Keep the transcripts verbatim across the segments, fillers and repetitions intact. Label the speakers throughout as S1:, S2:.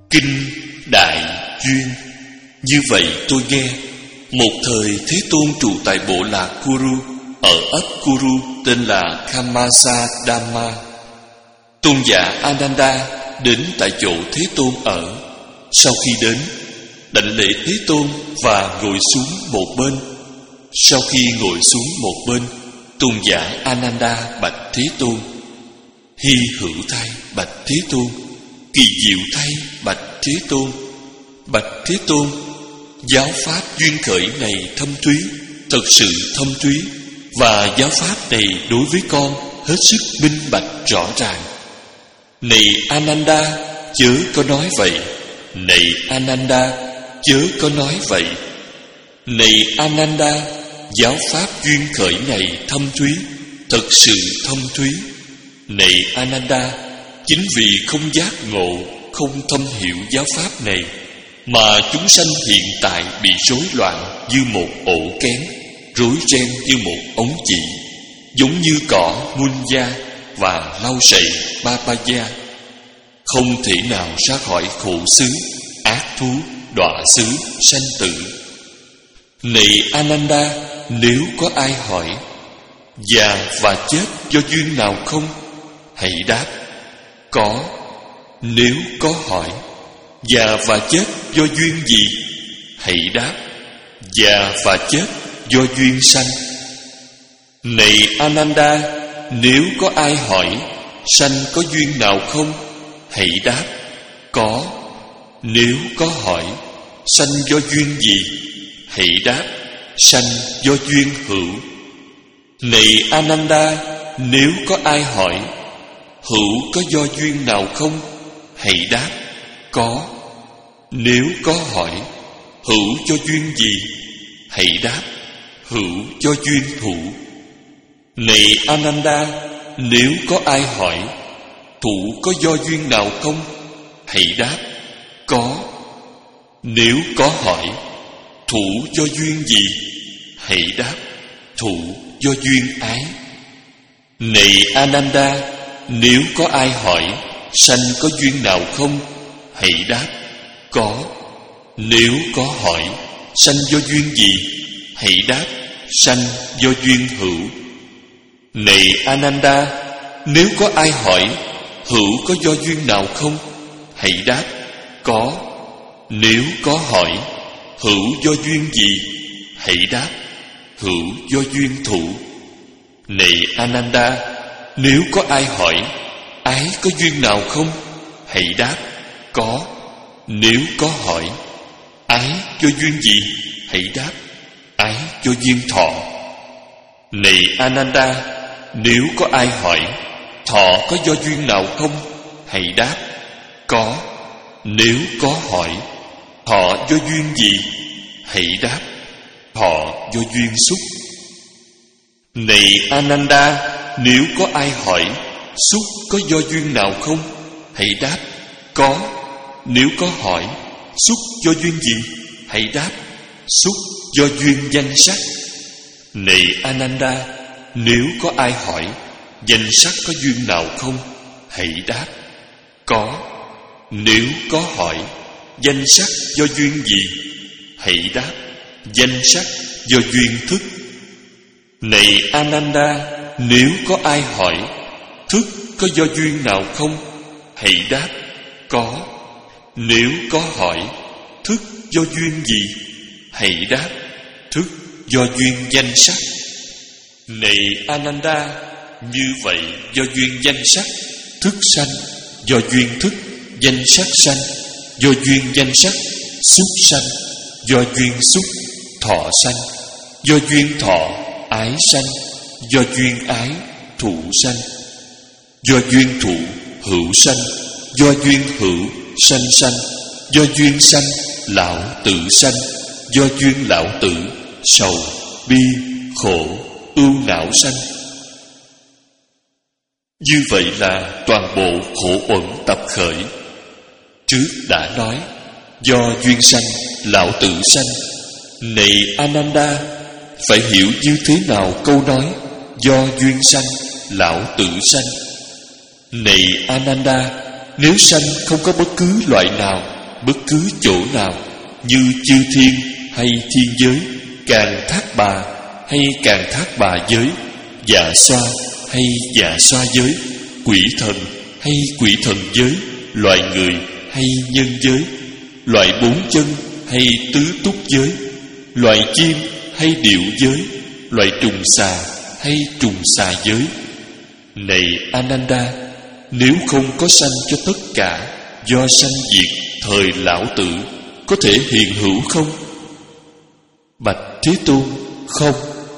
S1: Kinh Đại Duyên. Như vậy tôi nghe, một thời Thế Tôn trụ tại bộ lạc Kuru, ở ấp Kuru tên là Kamasadhamma. Tôn giả Ananda đến tại chỗ Thế Tôn ở. Sau khi đến, đảnh lễ Thế Tôn và ngồi xuống một bên. Sau khi ngồi xuống một bên, tôn giả Ananda bạch Thế Tôn: hy hữu thay bạch Thế Tôn, kỳ diệu thay bạch Thế Tôn. Bạch Thế Tôn, giáo pháp duyên khởi này thâm thúy, thật sự thâm thúy, và giáo pháp này đối với con hết sức minh bạch rõ ràng. Này Ananda, chớ có nói vậy. Này Ananda, chớ có nói vậy. Này Ananda, giáo pháp duyên khởi này thâm thúy, thật sự thâm thúy. Này Ananda, chính vì không giác ngộ, không thâm hiểu giáo pháp này, mà chúng sanh hiện tại bị rối loạn như một ổ kén, rối ren như một ống chỉ, giống như cỏ munya và lau sậy papaya, không thể nào ra khỏi khổ xứ, ác thú, đọa xứ, sanh tử. Này Ananda, nếu có ai hỏi già và chết do duyên nào không, hãy đáp: có. Nếu có hỏi già và chết do duyên gì, hãy đáp: già và chết do duyên sanh. Này Ananda, nếu có ai hỏi sanh có duyên nào không, hãy đáp: có. Nếu có hỏi sanh do duyên gì, hãy đáp: sanh do duyên hữu. Này Ananda, nếu có ai hỏi hữu có do duyên nào không, hãy đáp: có. Nếu có hỏi hữu cho duyên gì, hãy đáp: hữu cho duyên thủ. Này Ananda, nếu có ai hỏi thủ có do duyên nào không, hãy đáp: có. Nếu có hỏi thủ do duyên gì, hãy đáp: thủ do duyên ái. Này Ananda, nếu có ai hỏi sanh có duyên nào không, hãy đáp: có. Nếu có hỏi sanh do duyên gì, hãy đáp: sanh do duyên hữu. Này Ananda, nếu có ai hỏi hữu có do duyên nào không, hãy đáp: có. Nếu có hỏi hữu do duyên gì, hãy đáp: hữu do duyên thủ. Này Ananda, nếu có ai hỏi ái có duyên nào không, hãy đáp: có. Nếu có hỏi ái do duyên gì, hãy đáp: ái do duyên thọ. Này Ananda, nếu có ai hỏi thọ có do duyên nào không, hãy đáp: có. Nếu có hỏi thọ do duyên gì, hãy đáp: thọ do duyên xúc. Này Ananda, nếu có ai hỏi xúc có do duyên nào không, hãy đáp: có. Nếu có hỏi xúc do duyên gì, hãy đáp: xúc do duyên danh sắc. Này Ananda, nếu có ai hỏi danh sắc có duyên nào không, hãy đáp: có. Nếu có hỏi danh sắc do duyên gì, hãy đáp: danh sắc do duyên thức. Này Ananda, nếu có ai hỏi thức có do duyên nào không, hãy đáp: có. Nếu có hỏi thức do duyên gì, hãy đáp: thức do duyên danh sắc. Này Ananda, như vậy do duyên danh sắc, thức sanh; do duyên thức, danh sắc sanh; do duyên danh sắc, xúc sanh; do duyên xúc, thọ sanh; do duyên thọ, ái sanh; do duyên ái, thụ sanh; do duyên thụ, hữu sanh; do duyên hữu, sanh sanh; do duyên sanh, lão tử sanh; do duyên lão tử, sầu, bi, khổ, ưu não sanh. Như vậy là toàn bộ khổ uẩn tập khởi. Trước đã nói do duyên sanh, lão tử sanh. Này Ananda, phải hiểu như thế nào câu nói do duyên sanh, lão tử sanh? Này Ananda, nếu sanh không có bất cứ loại nào bất cứ chỗ nào, như chư thiên hay thiên giới, Càng Thác Bà hay Càng Thác Bà giới, Dạ Xoa hay Dạ Xoa giới, quỷ thần hay quỷ thần giới, loài người hay nhân giới, loại bốn chân hay tứ túc giới, loài chim hay điệu giới, loài trùng xà hay trùng xà giới. Này Ananda, nếu không có sanh cho tất cả, do sanh diệt thời lão tử, có thể hiện hữu không? Bạch Thế Tôn, không.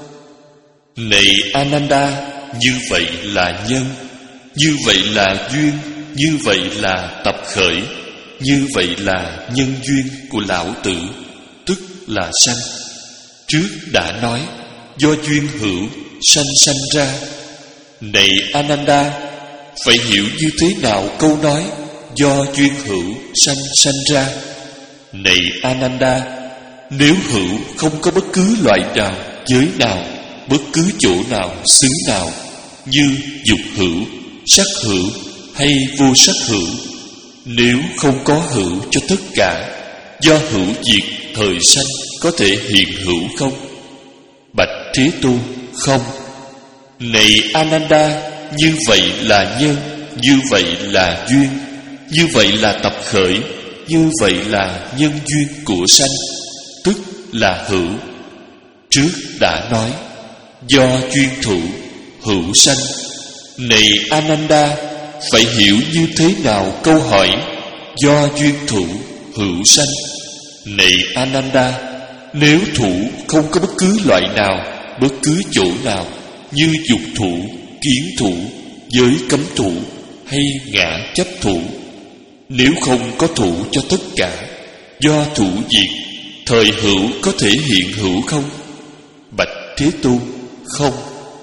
S1: Này Ananda, như vậy là nhân, như vậy là duyên, như vậy là tập khởi, như vậy là nhân duyên của lão tử, tức là sanh. Trước đã nói, do duyên hữu sanh sanh ra. Này Ananda, phải hiểu như thế nào câu nói do duyên hữu sanh sanh ra? Này Ananda, nếu hữu không có bất cứ loại nào, giới nào, bất cứ chỗ nào, xứ nào, như dục hữu, sắc hữu hay vô sắc hữu, nếu không có hữu cho tất cả, do hữu diệt thời sanh, có thể hiện hữu không? Bạch Thế Tôn, không. Này Ananda, như vậy là nhân, như vậy là duyên, như vậy là tập khởi, như vậy là nhân duyên của sanh, tức là hữu. Trước đã nói, do duyên thụ hữu sanh. Này Ananda, phải hiểu như thế nào câu hỏi do duyên thụ hữu sanh? Này Ananda, nếu thụ không có bất cứ loại nào, bất cứ chỗ nào, như dục thụ, kiến thụ, giới cấm thụ hay ngã chấp thụ, nếu không có thụ cho tất cả, do thụ diệt thời hữu, có thể hiện hữu không? Bạch Thế Tôn, không.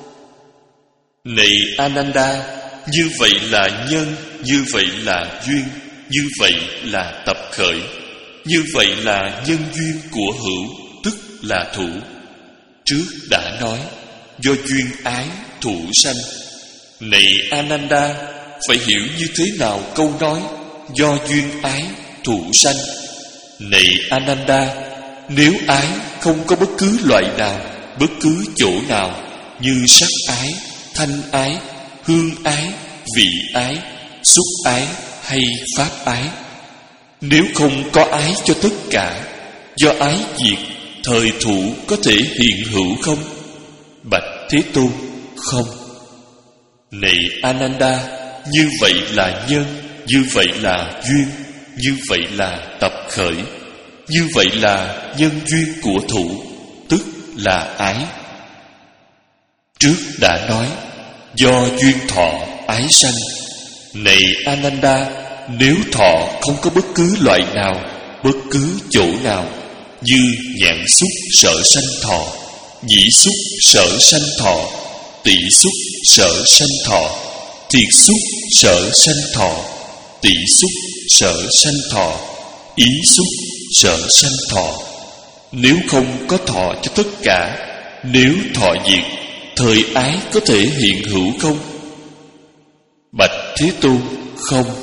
S1: Này Ananda, như vậy là nhân, như vậy là duyên, như vậy là tập khởi, như vậy là nhân duyên của hữu, tức là thụ. Trước đã nói, do duyên ái thụ sanh. Này Ananda, phải hiểu như thế nào câu nói do duyên ái thụ sanh? Này Ananda, nếu ái không có bất cứ loại nào, bất cứ chỗ nào, như sắc ái, thanh ái, hương ái, vị ái, xúc ái hay pháp ái, nếu không có ái cho tất cả, do ái diệt thời thụ, có thể hiện hữu không? Bạch Thế Tôn, không. Này Ananda, như vậy là nhân, như vậy là duyên, như vậy là tập khởi, như vậy là nhân duyên của thụ, tức là ái. Trước đã nói, do duyên thọ ái sanh. Này Ananda, nếu thọ không có bất cứ loại nào, bất cứ chỗ nào, như nhãn xúc sở sanh thọ, nhĩ xúc sở sanh thọ, tỷ xúc sở sanh thọ, thiệt xúc sở sanh thọ, tỷ xúc sở sanh thọ, ý xúc sở sanh thọ, nếu không có thọ cho tất cả, nếu thọ diệt thời ái, có thể hiện hữu không? Bạch Thế Tôn, không.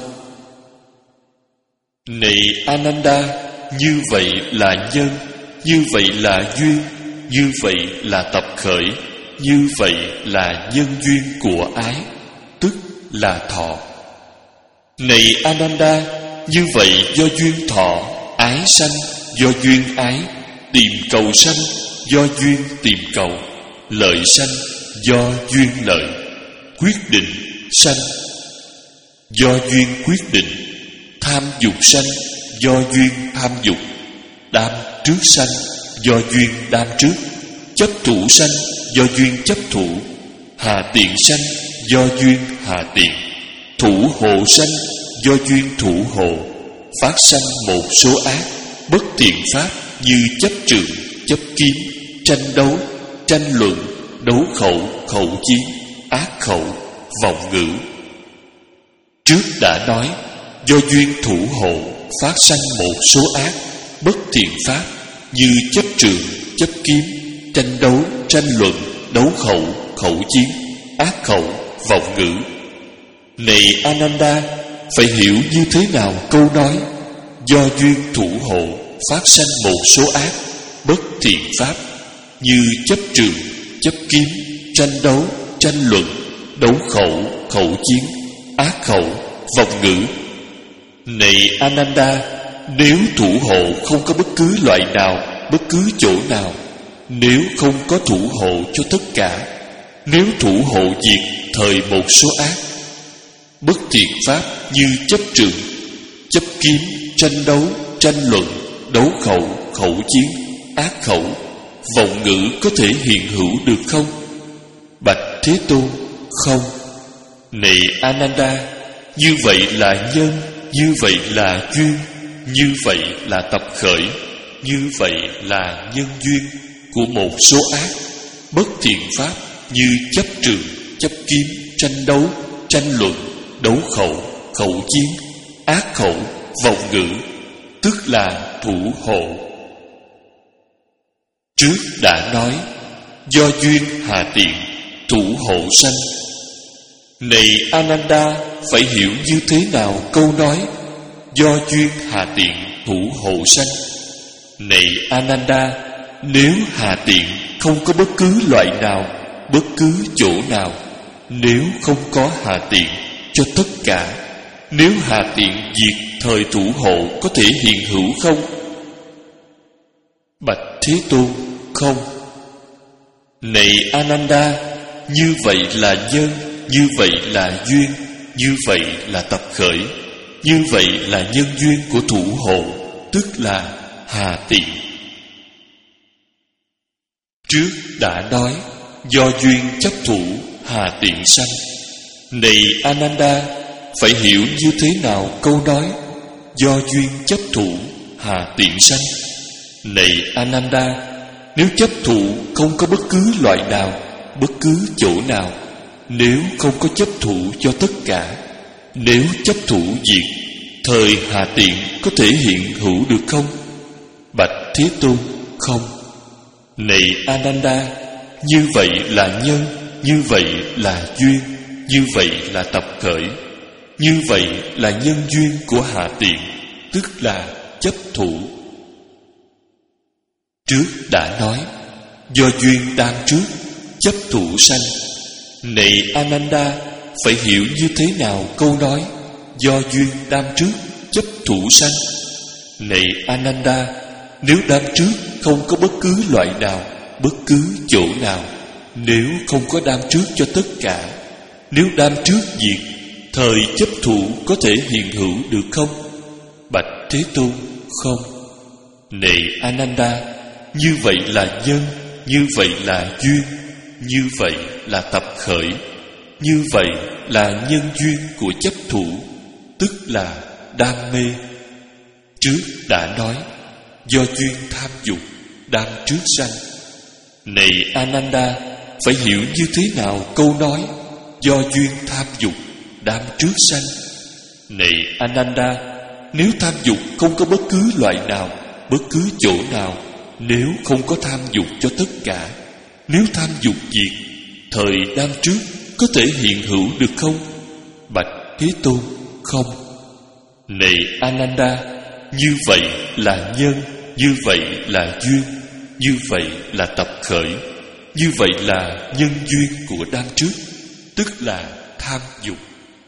S1: Này Ananda, như vậy là nhân, như vậy là duyên, như vậy là tập khởi, như vậy là nhân duyên của ái, tức là thọ. Này Ananda, như vậy do duyên thọ ái sanh, do duyên ái tìm cầu sanh, do duyên tìm cầu lợi sanh, do duyên lợi quyết định sanh, do duyên quyết định tham dục sanh, do duyên tham dục đam trước sanh, do duyên đam trước chấp thủ sanh, do duyên chấp thủ hà tiện sanh, do duyên hà tiện thủ hộ sanh, do duyên thủ hộ phát sanh một số ác bất thiện pháp, như chấp trường, chấp kiếm, tranh đấu, tranh luận, đấu khẩu, khẩu chiến, ác khẩu, vọng ngữ. Trước đã nói, do duyên thủ hộ phát sanh một số ác bất thiện pháp, như chấp trường, chấp kiếm, tranh đấu, tranh luận, đấu khẩu, khẩu chiến, ác khẩu, vọng ngữ. Này Ananda, phải hiểu như thế nào câu nói do duyên thủ hộ phát sanh một số ác, bất thiện pháp, như chấp trường, chấp kiếm, tranh đấu, tranh luận, đấu khẩu, khẩu chiến, ác khẩu, vọng ngữ. Này Ananda, nếu thủ hộ không có bất cứ loại nào, bất cứ chỗ nào, nếu không có thủ hộ cho tất cả, nếu thủ hộ diệt thời một số ác, bất thiện pháp như chấp trường, chấp kiếm, tranh đấu, tranh luận, đấu khẩu, khẩu chiến, ác khẩu, vọng ngữ có thể hiện hữu được không? Bạch Thế Tôn, không. Này Ananda, như vậy là nhân, như vậy là duyên, như vậy là tập khởi, như vậy là nhân duyên của một số ác, bất thiện pháp như chấp trường, chấp kiếm, tranh đấu, tranh luận, đấu khẩu, khẩu chiến, ác khẩu, vọng ngữ, tức là thủ hộ. Trước đã nói, do duyên hà tiện, thủ hộ sanh. Này Ananda, phải hiểu như thế nào câu nói do duyên hà tiện, thủ hộ sanh? Này Ananda, nếu hà tiện không có bất cứ loại nào, bất cứ chỗ nào, nếu không có hà tiện cho tất cả, nếu hà tiện diệt thời thủ hộ có thể hiện hữu không? Bạch Thế Tôn, không. Này Ananda, như vậy là nhân, như vậy là duyên, như vậy là tập khởi, như vậy là nhân duyên của thủ hộ, tức là hà tiện. Trước đã nói, do duyên chấp thủ hà tiện sanh. Này Ananda, phải hiểu như thế nào câu nói do duyên chấp thủ hà tiện sanh? Này Ananda, nếu chấp thủ không có bất cứ loại nào, bất cứ chỗ nào, nếu không có chấp thủ cho tất cả, nếu chấp thủ diệt, thời hà tiện có thể hiện hữu được không? Bạch Thế Tôn, không. Này Ananda, như vậy là nhân, như vậy là duyên, như vậy là tập khởi, như vậy là nhân duyên của hạ tiện, tức là chấp thủ. Trước đã nói, do duyên đang trước, chấp thủ sanh. Này Ananda, phải hiểu như thế nào câu nói do duyên đang trước, chấp thủ sanh? Này Ananda, nếu đám trước không có bất cứ loại nào, bất cứ chỗ nào, nếu không có đám trước cho tất cả, nếu đám trước diệt, thời chấp thủ có thể hiện hữu được không? Bạch Thế Tôn, không. Này Ananda, như vậy là nhân, như vậy là duyên, như vậy là tập khởi, như vậy là nhân duyên của chấp thủ, tức là đam mê. Trước đã nói, do duyên tham dục, đam trước sanh. Này Ananda, phải hiểu như thế nào câu nói do duyên tham dục, đam trước sanh? Này Ananda, nếu tham dục không có bất cứ loại nào, bất cứ chỗ nào, nếu không có tham dục cho tất cả, nếu tham dục diệt, thời đam trước có thể hiện hữu được không? Bạch Thế Tôn, không. Này Ananda, như vậy là nhân, như vậy là duyên, như vậy là tập khởi, như vậy là nhân duyên của đam trước, tức là tham dục.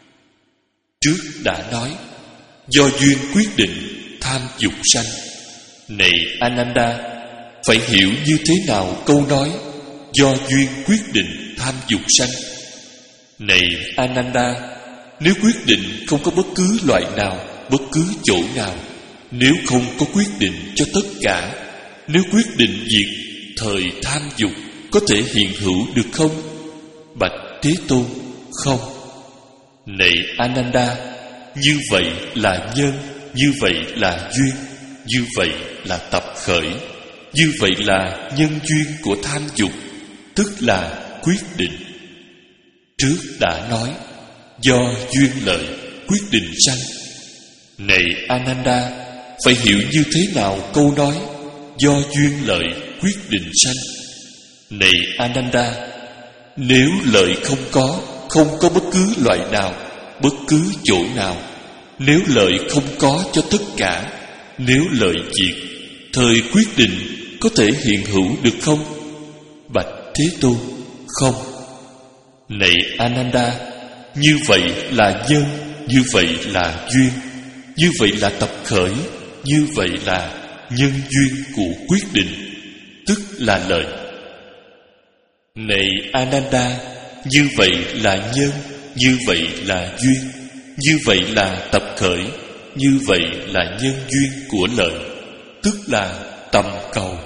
S1: Trước đã nói, do duyên quyết định tham dục sanh. Này Ananda, phải hiểu như thế nào câu nói do duyên quyết định tham dục sanh? Này Ananda, nếu quyết định không có bất cứ loại nào, bất cứ chỗ nào, nếu không có quyết định cho tất cả, nếu quyết định diệt, thời tham dục có thể hiện hữu được không? Bạch Thế Tôn, không. Này Ananda, như vậy là nhân, như vậy là duyên, như vậy là tập khởi, như vậy là nhân duyên của tham dục, tức là quyết định. Trước đã nói, do duyên lợi quyết định sanh. Này Ananda, phải hiểu như thế nào câu nói do duyên lợi quyết định sanh? Này Ananda, nếu lợi không có, không có bất cứ loại nào, bất cứ chỗ nào, nếu lợi không có cho tất cả, nếu lợi diệt, thời quyết định có thể hiện hữu được không? Bạch Thế Tôn, không. Này Ananda, như vậy là nhân, như vậy là duyên, như vậy là tập khởi, như vậy là nhân duyên của quyết định, tức là lợi. Này Ananda, như vậy là nhân, như vậy là duyên, như vậy là tập khởi, như vậy là nhân duyên của lợi, tức là tầm cầu.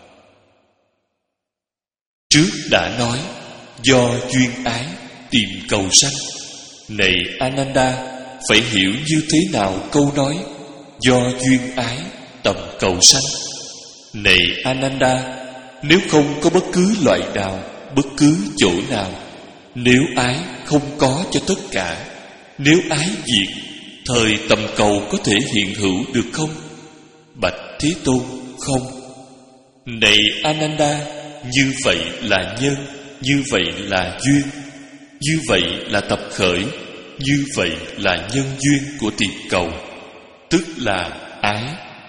S1: Trước đã nói, do duyên ái tìm cầu sanh. Này Ananda, phải hiểu như thế nào câu nói do duyên ái tầm cầu sanh? Này Ananda, nếu không có bất cứ loại nào, bất cứ chỗ nào, nếu ái không có cho tất cả, nếu ái diệt, thời tầm cầu có thể hiện hữu được không? Bạch Thế Tôn, không. Này Ananda, như vậy là nhân, như vậy là duyên, như vậy là tập khởi, như vậy là nhân duyên của tìm cầu, tức là ái.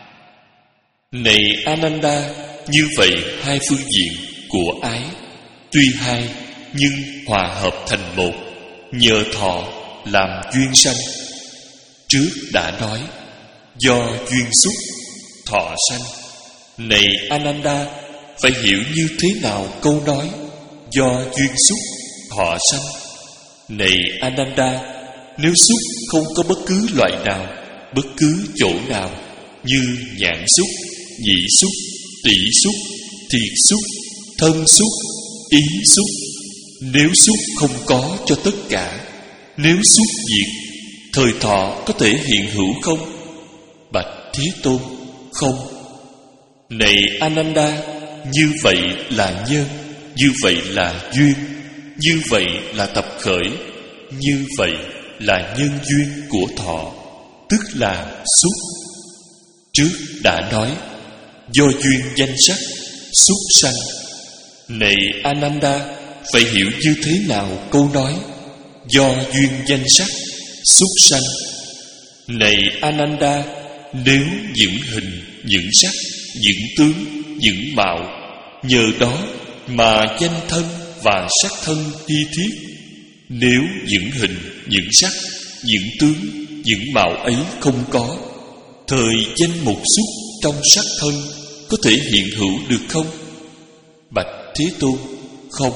S1: Này Ananda, như vậy hai phương diện của ái, tuy hai nhưng hòa hợp thành một, nhờ thọ làm duyên sanh. Trước đã nói, do duyên xúc thọ sanh. Này Ananda, phải hiểu như thế nào câu nói do duyên xúc thọ sanh? Này Ananda, nếu xúc không có bất cứ loại nào, bất cứ chỗ nào, như nhãn xúc, nhĩ xúc, tỷ xúc, thiệt xúc, thân xúc, ý xúc, nếu xúc không có cho tất cả, nếu xúc diệt, thời thọ có thể hiện hữu không? Bạch Thế Tôn, không. Này Ananda, như vậy là nhân, như vậy là duyên, như vậy là tập khởi, như vậy là nhân duyên của thọ, tức là xúc. Trước đã nói, do duyên danh sắc xúc sanh. Này Ananda, phải hiểu như thế nào câu nói do duyên danh sắc xúc sanh? Này Ananda, nếu những hình, những sắc, những tướng, những mạo, nhờ đó mà danh thân và sắc thân thi thiết, nếu những hình, những sắc, những tướng, những mạo ấy không có, thời danh một xúc trong sắc thân có thể hiện hữu được không? Bạch Thế Tôn, không.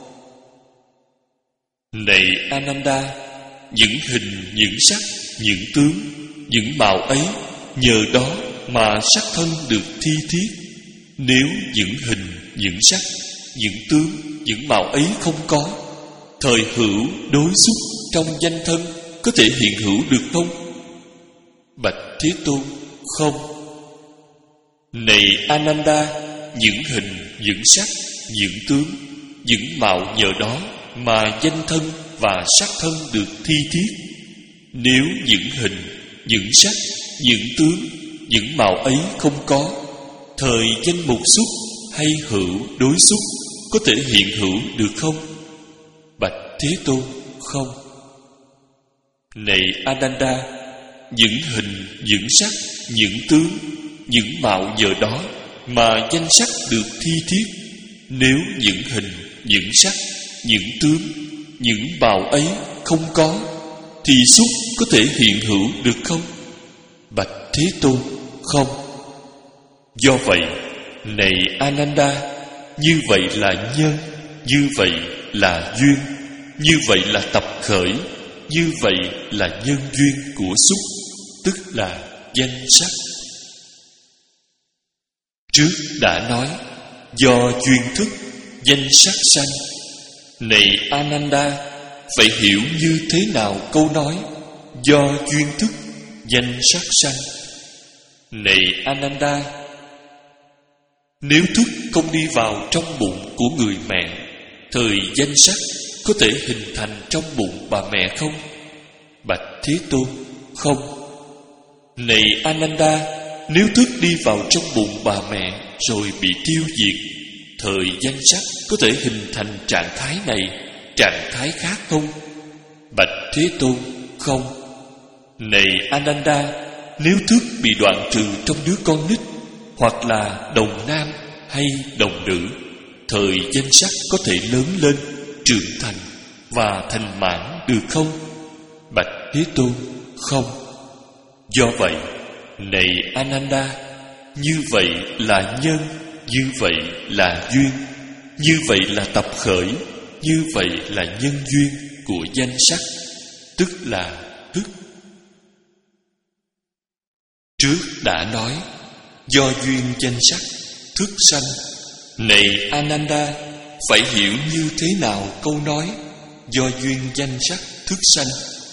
S1: Này Ananda, những hình, những sắc, những tướng, những mạo ấy, nhờ đó mà sắc thân được thi thiết. Nếu những hình, những sắc, những tướng, những mạo ấy không có, thời hữu đối xúc trong danh thân có thể hiện hữu được không? Bạch Thế Tôn, không. Này Ananda, những hình, những sắc, những tướng, những mạo nhờ đó mà danh thân và sắc thân được thi thiết. Nếu những hình, những sắc, những tướng, những mạo ấy không có, thời danh mục xúc hay hữu đối xúc có thể hiện hữu được không? Bạch Thế Tôn, không. Này Ananda, những hình, những sắc, những tướng, những mạo nhờ đó mà danh sắc được thi thiết. Nếu những hình, những sắc, những tướng, những mạo ấy không có, thì xúc có thể hiện hữu được không? Bạch Thế Tôn, không. Do vậy, này Ananda, như vậy là nhân, như vậy là duyên, như vậy là tập khởi, như vậy là nhân duyên của xúc, tức là danh sắc. Trước đã nói, do duyên thức danh sắc sanh. Này Ananda, phải hiểu như thế nào câu nói do duyên thức danh sắc sanh? Này Ananda, nếu thức không đi vào trong bụng của người mẹ, thời danh sắc có thể hình thành trong bụng bà mẹ không? Bạch Thế Tôn, không. Này Ananda, nếu thức đi vào trong bụng bà mẹ rồi bị tiêu diệt, thời danh sắc có thể hình thành trạng thái này, trạng thái khác không? Bạch Thế Tôn, không. Này Ananda, nếu thức bị đoạn trừ trong đứa con nít, hoặc là đồng nam hay đồng nữ, thời danh sắc có thể lớn lên, trưởng thành và thành mãn được không? Bạch Thế Tôn, không. Do vậy, này Ananda, như vậy là nhân, như vậy là duyên, như vậy là tập khởi, như vậy là nhân duyên của danh sắc, tức là thức. Trước đã nói, do duyên danh sắc, thức sanh. Này Ananda, phải hiểu như thế nào câu nói do duyên danh sắc thức sanh?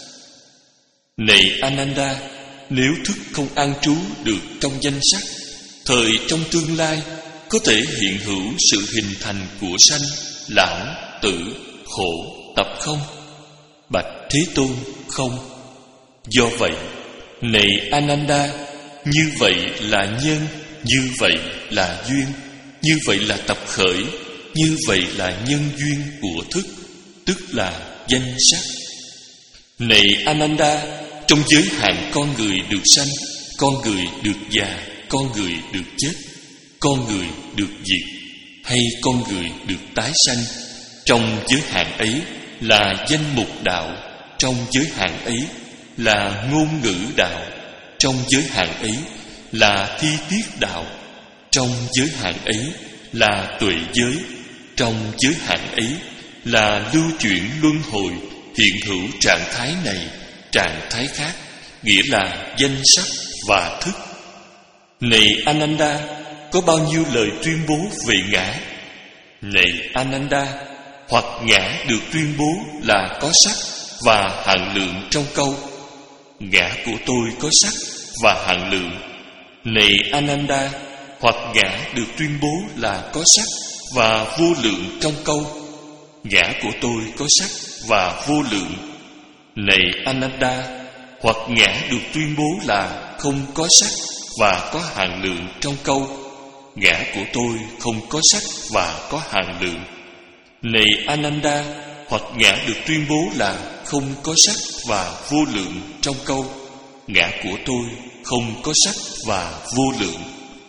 S1: Này Ananda, nếu thức không an trú được trong danh sắc, thời trong tương lai có thể hiện hữu sự hình thành của sanh, lão, tử, khổ, tập không? Bạch Thế Tôn, không. Do vậy, này Ananda, như vậy là nhân, như vậy là duyên, như vậy là tập khởi, như vậy là nhân duyên của thức, tức là danh sắc. Này Ananda, trong giới hạn con người được sanh, con người được già, con người được chết, con người được diệt, hay con người được tái sanh, trong giới hạn ấy là danh mục đạo, trong giới hạn ấy là ngôn ngữ đạo, trong giới hạn ấy là thi tiết đạo, trong giới hạn ấy là tuệ giới, trong giới hạn ấy là lưu chuyển luân hồi, hiện hữu trạng thái này, trạng thái khác, nghĩa là danh sắc và thức. Này Ananda, có bao nhiêu lời tuyên bố về ngã? Này Ananda, hoặc ngã được tuyên bố là có sắc và hạn lượng trong câu ngã của tôi có sắc và hạn lượng. Này Ananda, hoặc ngã được tuyên bố là có sắc và vô lượng trong câu ngã của tôi có sắc và vô lượng. Này Ananda, hoặc ngã được tuyên bố là không có sắc và có hạn lượng trong câu ngã của tôi không có sắc và có hạn lượng. Này Ananda, hoặc ngã được tuyên bố là không có sắc và vô lượng trong câu ngã của tôi không có sắc và vô lượng.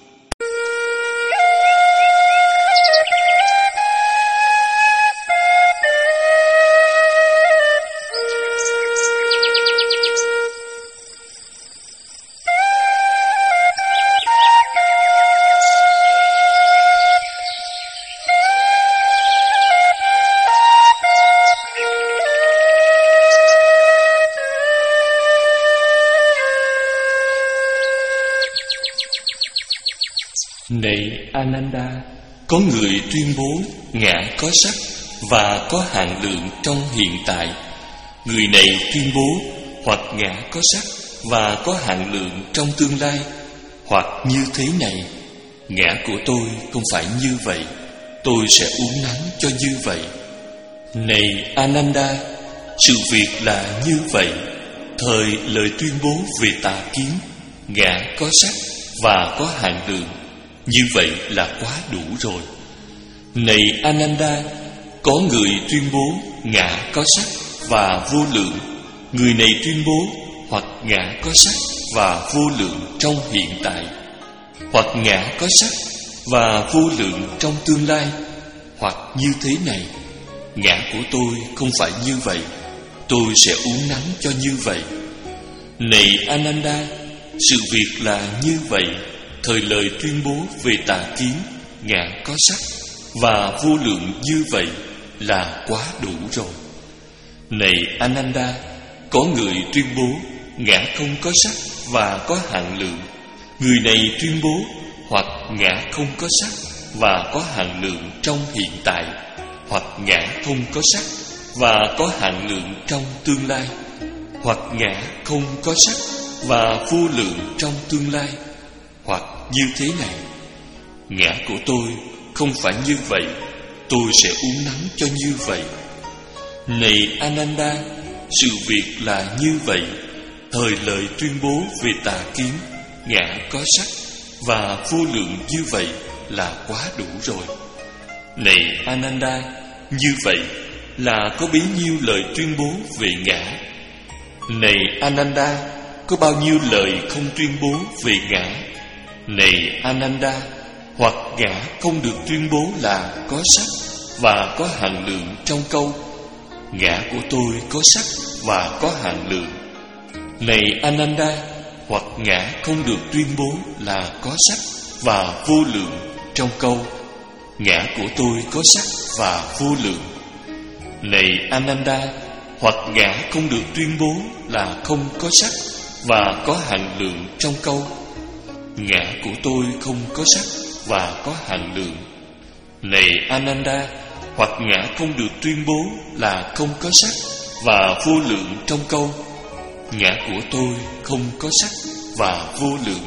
S1: Này Ananda, có người tuyên bố ngã có sắc và có hạn lượng trong hiện tại. Người này tuyên bố hoặc ngã có sắc và có hạn lượng trong tương lai, hoặc như thế này: ngã của tôi không phải như vậy, tôi sẽ uốn nắn cho như vậy. Này Ananda, sự việc là như vậy. Thời lời tuyên bố về tà kiến, ngã có sắc và có hạn lượng, như vậy là quá đủ rồi. Này Ananda, có người tuyên bố ngã có sắc và vô lượng. Người này tuyên bố hoặc ngã có sắc và vô lượng trong hiện tại, hoặc ngã có sắc và vô lượng trong tương lai, hoặc như thế này: ngã của tôi không phải như vậy, tôi sẽ uốn nắn cho như vậy. Này Ananda, sự việc là như vậy. Thời lời tuyên bố về tà kiến, ngã có sắc và vô lượng như vậy là quá đủ rồi. Này Ananda, có người tuyên bố ngã không có sắc và có hạn lượng. Người này tuyên bố hoặc ngã không có sắc và có hạn lượng trong hiện tại, hoặc ngã không có sắc và có hạn lượng trong tương lai, hoặc ngã không có sắc và vô lượng trong tương lai, hoặc như thế này: ngã của tôi không phải như vậy, tôi sẽ uốn nắn cho như vậy. Này Ananda, sự việc là như vậy. Thời lời tuyên bố về tà kiến, ngã có sắc và vô lượng như vậy là quá đủ rồi. Này Ananda, như vậy là có bấy nhiêu lời tuyên bố về ngã. Này Ananda, có bao nhiêu lời không tuyên bố về ngã. Này Ananda, hoặc ngã không được tuyên bố là có sắc và có hạn lượng trong câu ngã của tôi có sắc và có hạn lượng. Này Ananda, hoặc ngã không được tuyên bố là có sắc và vô lượng trong câu ngã của tôi có sắc và vô lượng. Này Ananda, hoặc ngã không được tuyên bố là không có sắc và có hạn lượng trong câu ngã của tôi không có sắc và có hạn lượng. Này Ananda, hoặc ngã không được tuyên bố là không có sắc và vô lượng trong câu ngã của tôi không có sắc và vô lượng.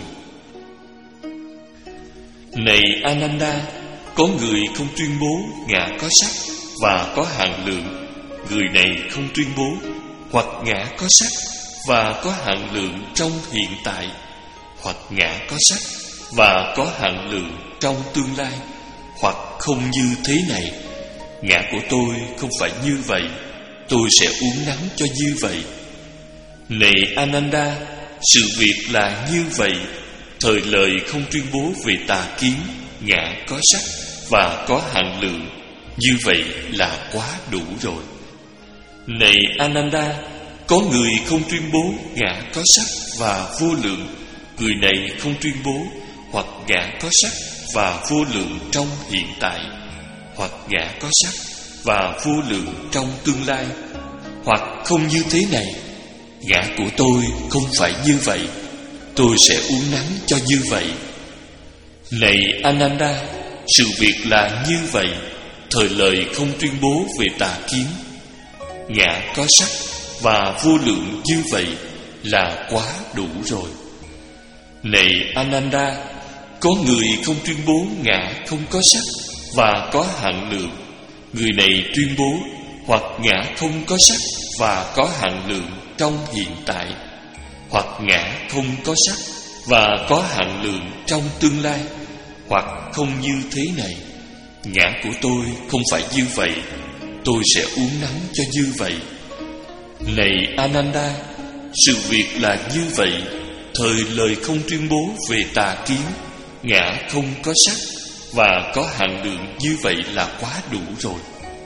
S1: Này Ananda, có người không tuyên bố ngã có sắc và có hạn lượng. Người này không tuyên bố hoặc ngã có sắc và có hạn lượng trong hiện tại, hoặc ngã có sắc và có hạn lượng trong tương lai, hoặc không như thế này. Ngã của tôi không phải như vậy, tôi sẽ uốn nắn cho như vậy. Này Ananda, sự việc là như vậy. Thời lời không tuyên bố về tà kiến, ngã có sắc và có hạn lượng, như vậy là quá đủ rồi. Này Ananda, có người không tuyên bố ngã có sắc và vô lượng. Người này không tuyên bố hoặc ngã có sắc và vô lượng trong hiện tại, hoặc ngã có sắc và vô lượng trong tương lai, hoặc không như thế này. Ngã của tôi không phải như vậy, tôi sẽ uốn nắn cho như vậy. Này Ananda, sự việc là như vậy. Thời lời không tuyên bố về tà kiến, ngã có sắc và vô lượng, như vậy là quá đủ rồi. Này Ananda, có người không tuyên bố ngã không có sắc và có hạn lượng. Người này tuyên bố hoặc ngã không có sắc và có hạn lượng trong hiện tại, hoặc ngã không có sắc và có hạn lượng trong tương lai, hoặc không như thế này. Ngã của tôi không phải như vậy, tôi sẽ uốn nắn cho như vậy. Này Ananda, sự việc là như vậy. Thời lời không tuyên bố về tà kiến, ngã không có sắc và có hạn lượng, như vậy là quá đủ rồi.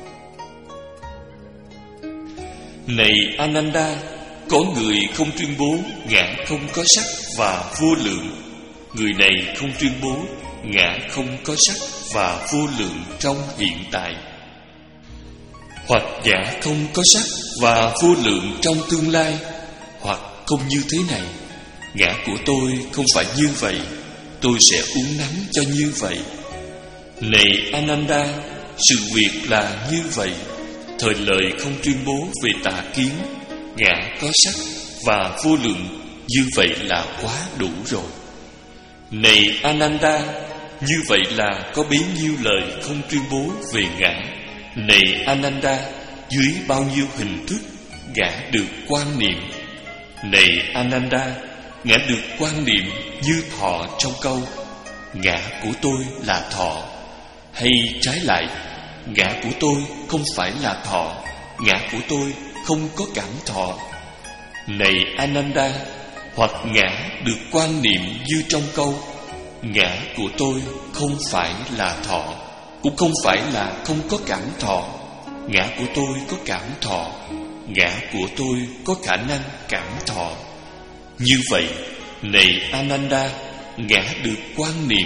S1: Này Ananda, có người không tuyên bố ngã không có sắc và vô lượng. Người này không tuyên bố ngã không có sắc và vô lượng trong hiện tại, hoặc ngã không có sắc và vô lượng trong tương lai, hoặc không như thế này. Ngã của tôi không phải như vậy, tôi sẽ uốn nắn cho như vậy. Này Ananda, sự việc là như vậy. Thời lời không tuyên bố về tà kiến, ngã có sắc và vô lượng, như vậy là quá đủ rồi. Này Ananda, như vậy là có bấy nhiêu lời không tuyên bố về ngã. Này Ananda, dưới bao nhiêu hình thức ngã được quan niệm. Này Ananda, ngã được quan niệm như thọ trong câu ngã của tôi là thọ, hay trái lại, ngã của tôi không phải là thọ, ngã của tôi không có cảm thọ. Này Ananda, hoặc ngã được quan niệm như trong câu ngã của tôi không phải là thọ, cũng không phải là không có cảm thọ. Ngã của tôi có cảm thọ, ngã của tôi có khả năng cảm thọ. Như vậy, này Ananda, ngã được quan niệm.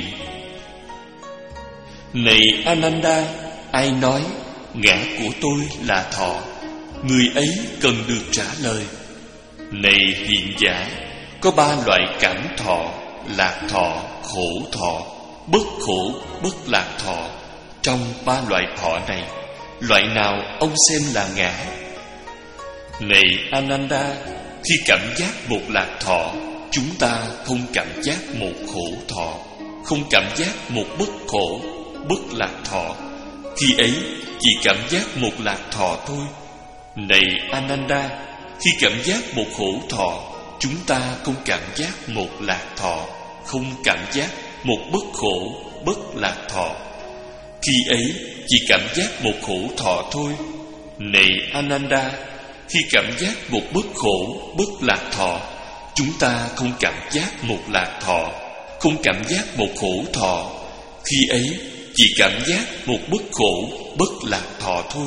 S1: Này Ananda, ai nói ngã của tôi là thọ, người ấy cần được trả lời. Này hiền giả, có ba loại cảm thọ: lạc thọ, khổ thọ, bất khổ, bất lạc thọ. Trong ba loại thọ này, loại nào ông xem là ngã? Này Ananda, khi cảm giác một lạc thọ, chúng ta không cảm giác một khổ thọ, không cảm giác một bất khổ, bất lạc thọ. Khi ấy chỉ cảm giác một lạc thọ thôi. Này Ananda, khi cảm giác một khổ thọ, chúng ta không cảm giác một lạc thọ, không cảm giác một bất khổ, bất lạc thọ. Khi ấy chỉ cảm giác một khổ thọ thôi. Này Ananda, khi cảm giác một bất khổ, bất lạc thọ, Chúng ta không cảm giác một lạc thọ, không cảm giác một khổ thọ. Khi ấy chỉ cảm giác một bất khổ, bất lạc thọ thôi.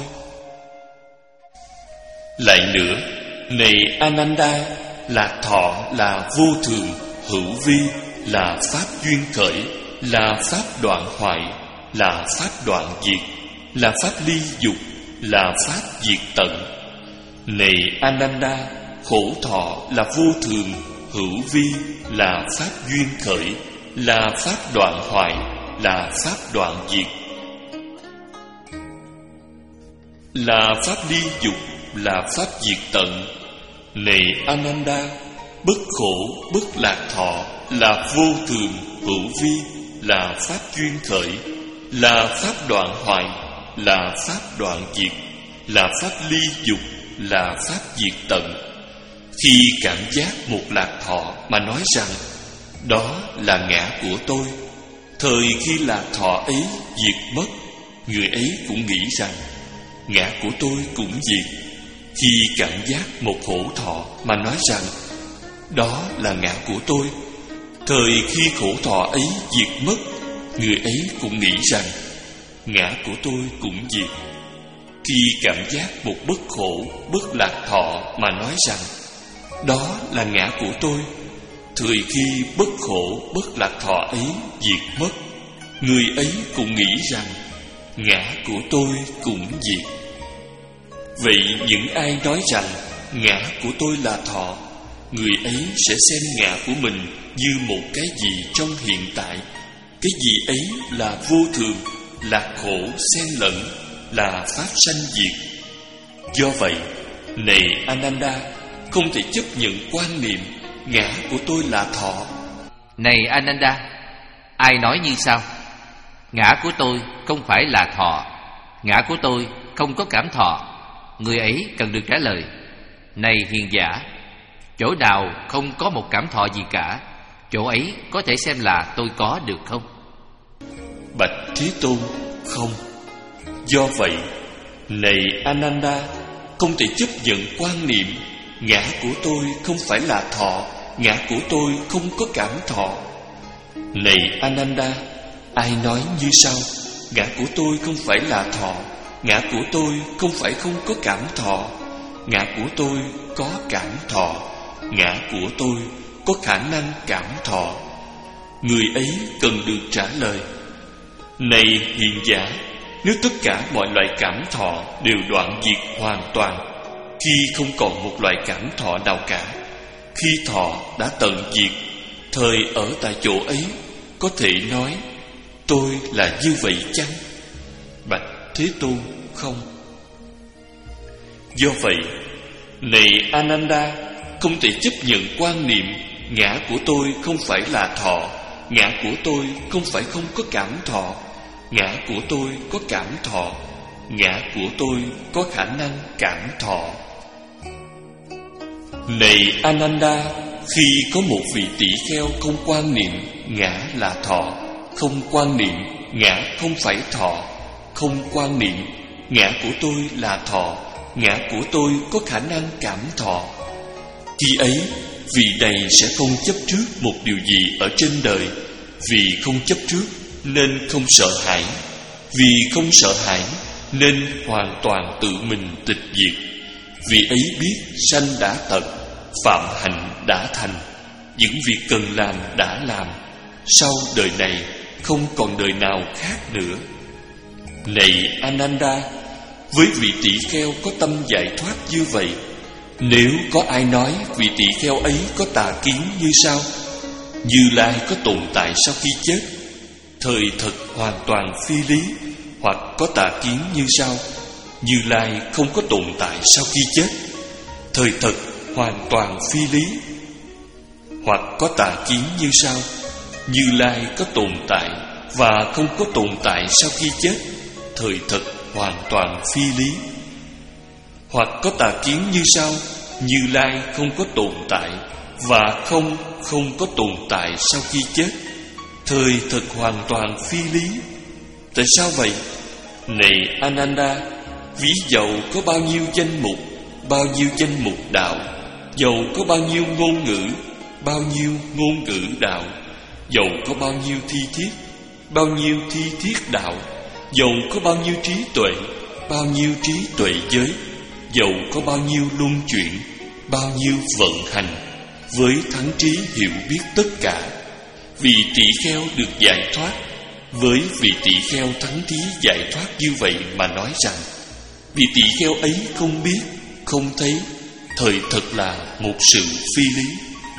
S1: Lại nữa, này Ananda, lạc thọ là vô thường, hữu vi, là pháp duyên khởi, là pháp đoạn hoại, là pháp đoạn diệt, là pháp ly dục, là pháp diệt tận. Này Ananda, khổ thọ là vô thường, hữu vi, là pháp duyên khởi, là pháp đoạn hoại, là pháp đoạn diệt, là pháp ly dục, là pháp diệt tận. Này Ananda, bất khổ, bất lạc thọ là vô thường, hữu vi, là pháp duyên khởi, là pháp đoạn hoại, là pháp đoạn diệt, là pháp ly dục, là pháp diệt tận. Khi cảm giác một lạc thọ mà nói rằng đó là ngã của tôi, thời khi lạc thọ ấy diệt mất, người ấy cũng nghĩ rằng ngã của tôi cũng diệt. Khi cảm giác một khổ thọ mà nói rằng đó là ngã của tôi, thời khi khổ thọ ấy diệt mất, người ấy cũng nghĩ rằng ngã của tôi cũng diệt. Khi cảm giác một bất khổ, bất lạc thọ mà nói rằng đó là ngã của tôi, thời khi bất khổ, bất lạc thọ ấy diệt mất, người ấy cũng nghĩ rằng ngã của tôi cũng diệt. Vậy những ai nói rằng ngã của tôi là thọ, người ấy sẽ xem ngã của mình như một cái gì trong hiện tại. Cái gì ấy là vô thường, là khổ xen lẫn, là pháp sanh diệt. Do vậy, này Ananda, không thể chấp nhận quan niệm ngã của tôi là thọ.
S2: Này Ananda, ai nói như sau? Ngã của tôi không phải là thọ, ngã của tôi không có cảm thọ. Người ấy cần được trả lời: này hiền giả, chỗ nào không có một cảm thọ gì cả, chỗ ấy có thể xem là tôi có được không?
S1: Bạch Thế Tôn, không. Do vậy, này Ananda, không thể chấp nhận quan niệm ngã của tôi không phải là thọ, ngã của tôi không có cảm thọ. Này Ananda, ai nói như sau: ngã của tôi không phải là thọ, ngã của tôi không phải không có cảm thọ, ngã của tôi có cảm thọ, ngã của tôi có khả năng cảm thọ. Người ấy cần được trả lời: này hiền giả, nếu tất cả mọi loại cảm thọ đều đoạn diệt hoàn toàn, khi không còn một loại cảm thọ nào cả, khi thọ đã tận diệt, thời ở tại chỗ ấy có thể nói tôi là như vậy chăng? Bạch Thế Tôn, không. Do vậy, này Ananda, không thể chấp nhận quan niệm ngã của tôi không phải là thọ, ngã của tôi không phải không có cảm thọ, ngã của tôi có cảm thọ, ngã của tôi có khả năng cảm thọ. Này Ananda, khi có một vị tỷ kheo không quan niệm ngã là thọ, không quan niệm ngã không phải thọ, không quan niệm ngã của tôi là thọ, ngã của tôi có khả năng cảm thọ, khi ấy vị này sẽ không chấp trước một điều gì ở trên đời. Vì không chấp trước nên không sợ hãi, vì không sợ hãi nên hoàn toàn tự mình tịch diệt. Vì ấy biết sanh đã tận, phạm hạnh đã thành, những việc cần làm đã làm, sau đời này không còn đời nào khác nữa. Này Ananda, với vị tỷ kheo có tâm giải thoát như vậy, nếu có ai nói vị tỷ kheo ấy có tà kiến như sau: Như Lai có tồn tại sau khi chết, thời thật hoàn toàn phi lý, hoặc có tà kiến như sau: Như Lai không có tồn tại sau khi chết, thời thật hoàn toàn phi lý, hoặc có tà kiến như sau: Như Lai có tồn tại và không có tồn tại sau khi chết, thời thật hoàn toàn phi lý, hoặc có tà kiến như sau: Như Lai không có tồn tại và không không có tồn tại sau khi chết, thời thật hoàn toàn phi lý. Tại sao vậy? Này Ananda, ví dầu có bao nhiêu danh mục, bao nhiêu danh mục đạo, dầu có bao nhiêu ngôn ngữ, bao nhiêu ngôn ngữ đạo, dầu có bao nhiêu thi thiết, bao nhiêu thi thiết đạo, dầu có bao nhiêu trí tuệ, bao nhiêu trí tuệ giới, dầu có bao nhiêu luân chuyển, bao nhiêu vận hành, với thắng trí hiểu biết tất cả. Vì tỷ kheo được giải thoát, với vị tỷ kheo thắng trí giải thoát như vậy mà nói rằng, vị tỷ kheo ấy không biết, không thấy, thời thật là một sự phi lý.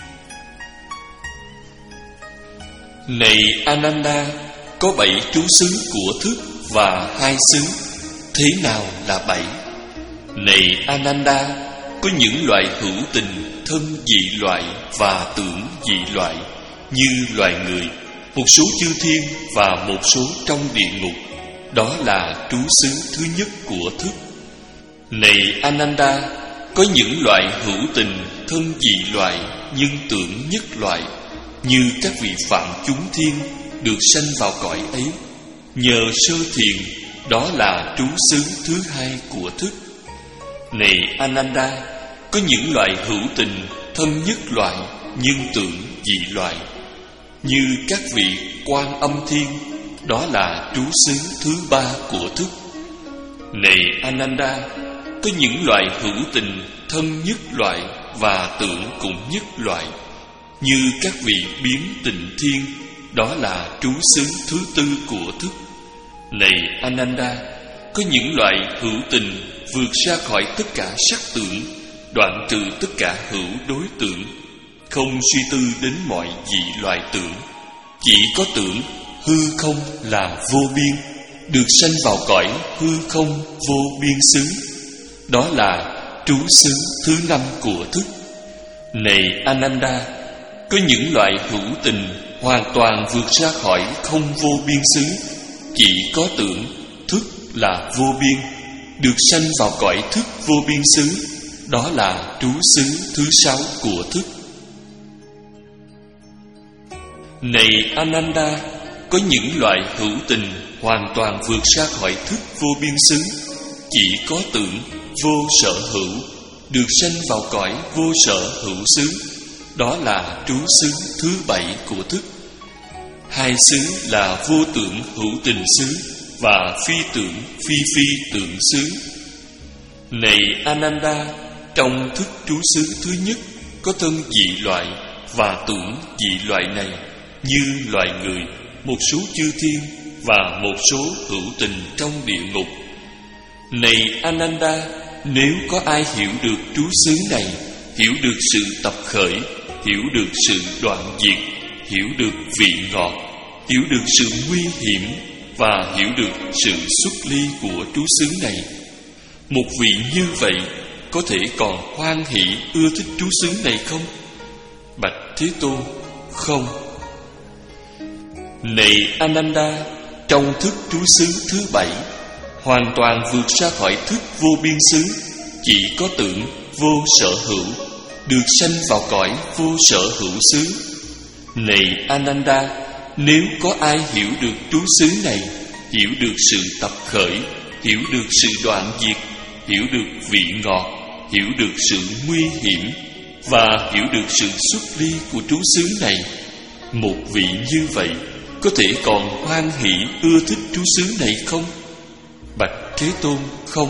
S1: Này Ananda, có bảy trú xứ của thức và hai xứ. Thế nào là bảy? Này Ananda, có những loại hữu tình, thân dị loại và tưởng dị loại, như loài người, một số chư thiên và một số trong địa ngục. Đó là trú xứ thứ nhất của thức. Này Ananda, có những loại hữu tình, thân dị loại nhưng tưởng nhất loại, như các vị phạm chúng thiên được sanh vào cõi ấy nhờ sơ thiền. Đó là trú xứ thứ hai của thức. Này Ananda, có những loại hữu tình, thân nhất loại nhưng tưởng dị loại, như các vị Quan Âm thiên. Đó là trú xứ thứ ba của thức. Này Ananda, có những loại hữu tình, thân nhất loại và tưởng cũng nhất loại, như các vị Biến Tịnh thiên. Đó là trú xứ thứ tư của thức. Này Ananda, có những loại hữu tình vượt ra khỏi tất cả sắc tưởng, đoạn trừ tất cả hữu đối tượng, không suy tư đến mọi dị loại tưởng, chỉ có tưởng hư không là vô biên, được sanh vào cõi hư không vô biên xứ. Đó là trú xứ thứ năm của thức. Này Ananda, có những loại hữu tình hoàn toàn vượt ra khỏi không vô biên xứ, chỉ có tưởng thức là vô biên, được sanh vào cõi thức vô biên xứ. Đó là trú xứ thứ sáu của thức. Này Ananda, có những loại hữu tình hoàn toàn vượt ra khỏi thức vô biên xứ, chỉ có tưởng vô sở hữu, được sanh vào cõi vô sở hữu xứ. Đó là trú xứ thứ bảy của thức. Hai xứ là vô tưởng hữu tình xứ và phi tưởng phi phi tưởng xứ. Này Ananda, trong thức trú xứ thứ nhất có thân dị loại và tưởng dị loại này, như loài người, một số chư thiên và một số hữu tình trong địa ngục. Này Ananda, nếu có ai hiểu được trú xứ này, hiểu được sự tập khởi, hiểu được sự đoạn diệt, hiểu được vị ngọt, hiểu được sự nguy hiểm và hiểu được sự xuất ly của trú xứ này, một vị như vậy có thể còn hoan hỷ ưa thích trú xứ này không? Bạch Thế Tôn, không. Này Ananda, trong thức trú xứ thứ bảy, hoàn toàn vượt ra khỏi thức vô biên xứ, chỉ có tưởng vô sở hữu, được sanh vào cõi vô sở hữu xứ. Này Ananda, nếu có ai hiểu được trú xứ này, hiểu được sự tập khởi, hiểu được sự đoạn diệt, hiểu được vị ngọt, hiểu được sự nguy hiểm và hiểu được sự xuất ly của trú xứ này, một vị như vậy có thể còn hoan hỷ ưa thích trú xứ này không? Bạch Thế Tôn, không.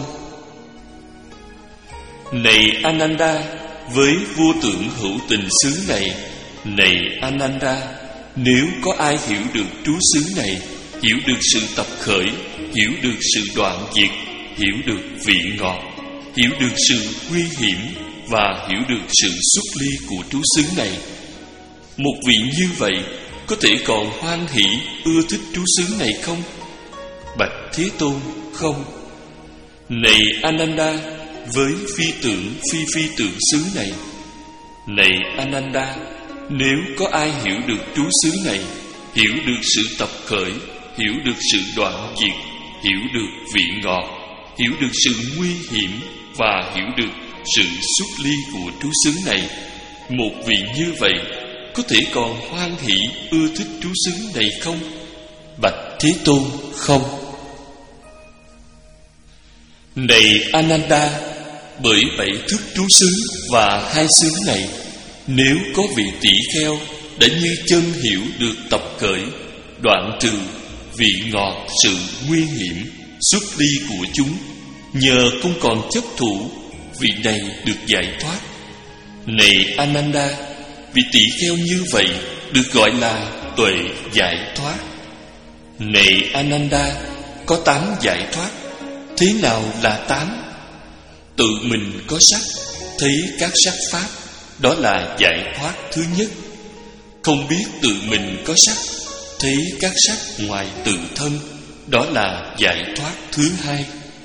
S1: Này Ananda, với vô tưởng hữu tình xứ này, này Ananda, nếu có ai hiểu được trú xứ này, hiểu được sự tập khởi, hiểu được sự đoạn diệt, hiểu được vị ngọt, hiểu được sự nguy hiểm và hiểu được sự xuất ly của trú xứ này, một vị như vậy có thể còn hoan hỷ ưa thích trú xứ này không? Bạch Thế Tôn, không. Này Ananda, với phi tưởng phi phi tưởng xứ này, này Ananda, nếu có ai hiểu được trú xứ này, hiểu được sự tập khởi, hiểu được sự đoạn diệt, hiểu được vị ngọt, hiểu được sự nguy hiểm và hiểu được sự xuất ly của trú xứ này, một vị như vậy có thể còn hoan hỷ ưa thích trú xứ này không? Bạch Thế Tôn, không. Này Ananda, bởi bảy thức trú xứ và hai xứ này, Nếu có vị tỷ kheo đã như chân hiểu được tập khởi, đoạn trừ vị ngọt sự nguy hiểm xuất ly của chúng, nhờ không còn chấp thủ, vị này được giải thoát. Này Ananda, vị tỷ kheo như vậy được gọi là tuệ giải thoát. Này Ananda, có tám giải thoát. Thế nào là tám? Tự mình có sắc, thấy các sắc pháp, đó là giải thoát thứ nhất. Không biết tự mình có sắc, thấy các sắc ngoài tự thân, đó là giải thoát thứ hai.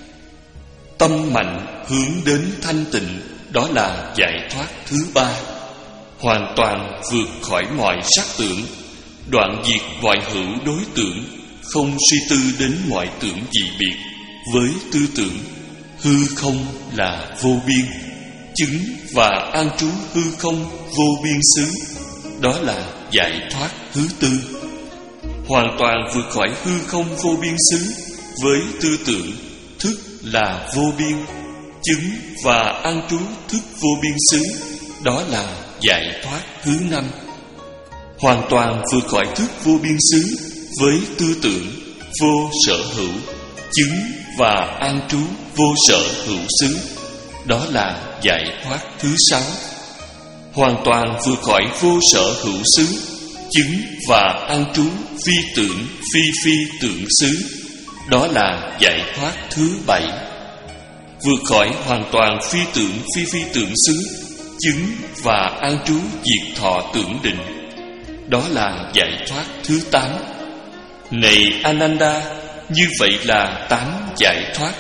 S1: Tâm mạnh hướng đến thanh tịnh, đó là giải thoát thứ ba. Hoàn toàn vượt khỏi mọi sắc tưởng, đoạn diệt mọi hữu đối tượng, không suy tư đến mọi tưởng dị biệt, với tư tưởng hư không là vô biên, chứng và an trú hư không vô biên xứ, đó là giải thoát thứ tư. Hoàn toàn vượt khỏi hư không vô biên xứ, với tư tưởng thức là vô biên, chứng và an trú thức vô biên xứ, đó là giải thoát thứ năm. Hoàn toàn vượt khỏi thức vô biên xứ, với tư tưởng vô sở hữu, chứng và an trú vô sở hữu xứ, đó là giải thoát thứ sáu. Hoàn toàn vượt khỏi vô sở hữu xứ, chứng và an trú phi tưởng phi phi tưởng xứ, đó là giải thoát thứ bảy. Vượt khỏi hoàn toàn phi tưởng phi phi tưởng xứ, chứng và an trú diệt thọ tưởng định, đó là giải thoát thứ tám. Này Ananda, như vậy là tám giải thoát.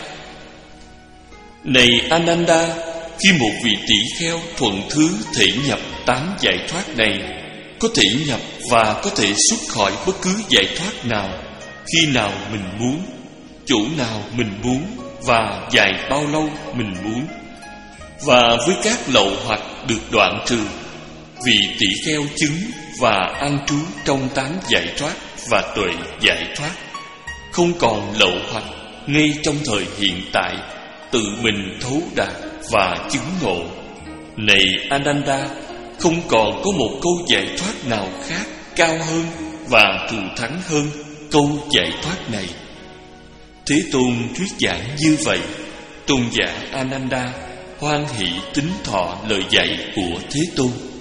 S1: Này Ananda, khi một vị tỷ kheo thuận thứ thể nhập tám giải thoát này, có thể nhập và có thể xuất khỏi bất cứ giải thoát nào, khi nào mình muốn, chỗ nào mình muốn và dài bao lâu mình muốn, và với các lậu hoặc được đoạn trừ, vị tỷ kheo chứng và an trú trong tám giải thoát và tuệ giải thoát, không còn lậu hoặc ngay trong thời hiện tại, tự mình thấu đạt và chứng ngộ. Này Ananda, không còn có một câu giải thoát nào khác cao hơn và thù thắng hơn câu giải thoát này. Thế Tôn thuyết giảng như vậy, tôn giả Ananda hoan hỷ tín thọ lời dạy của Thế Tôn.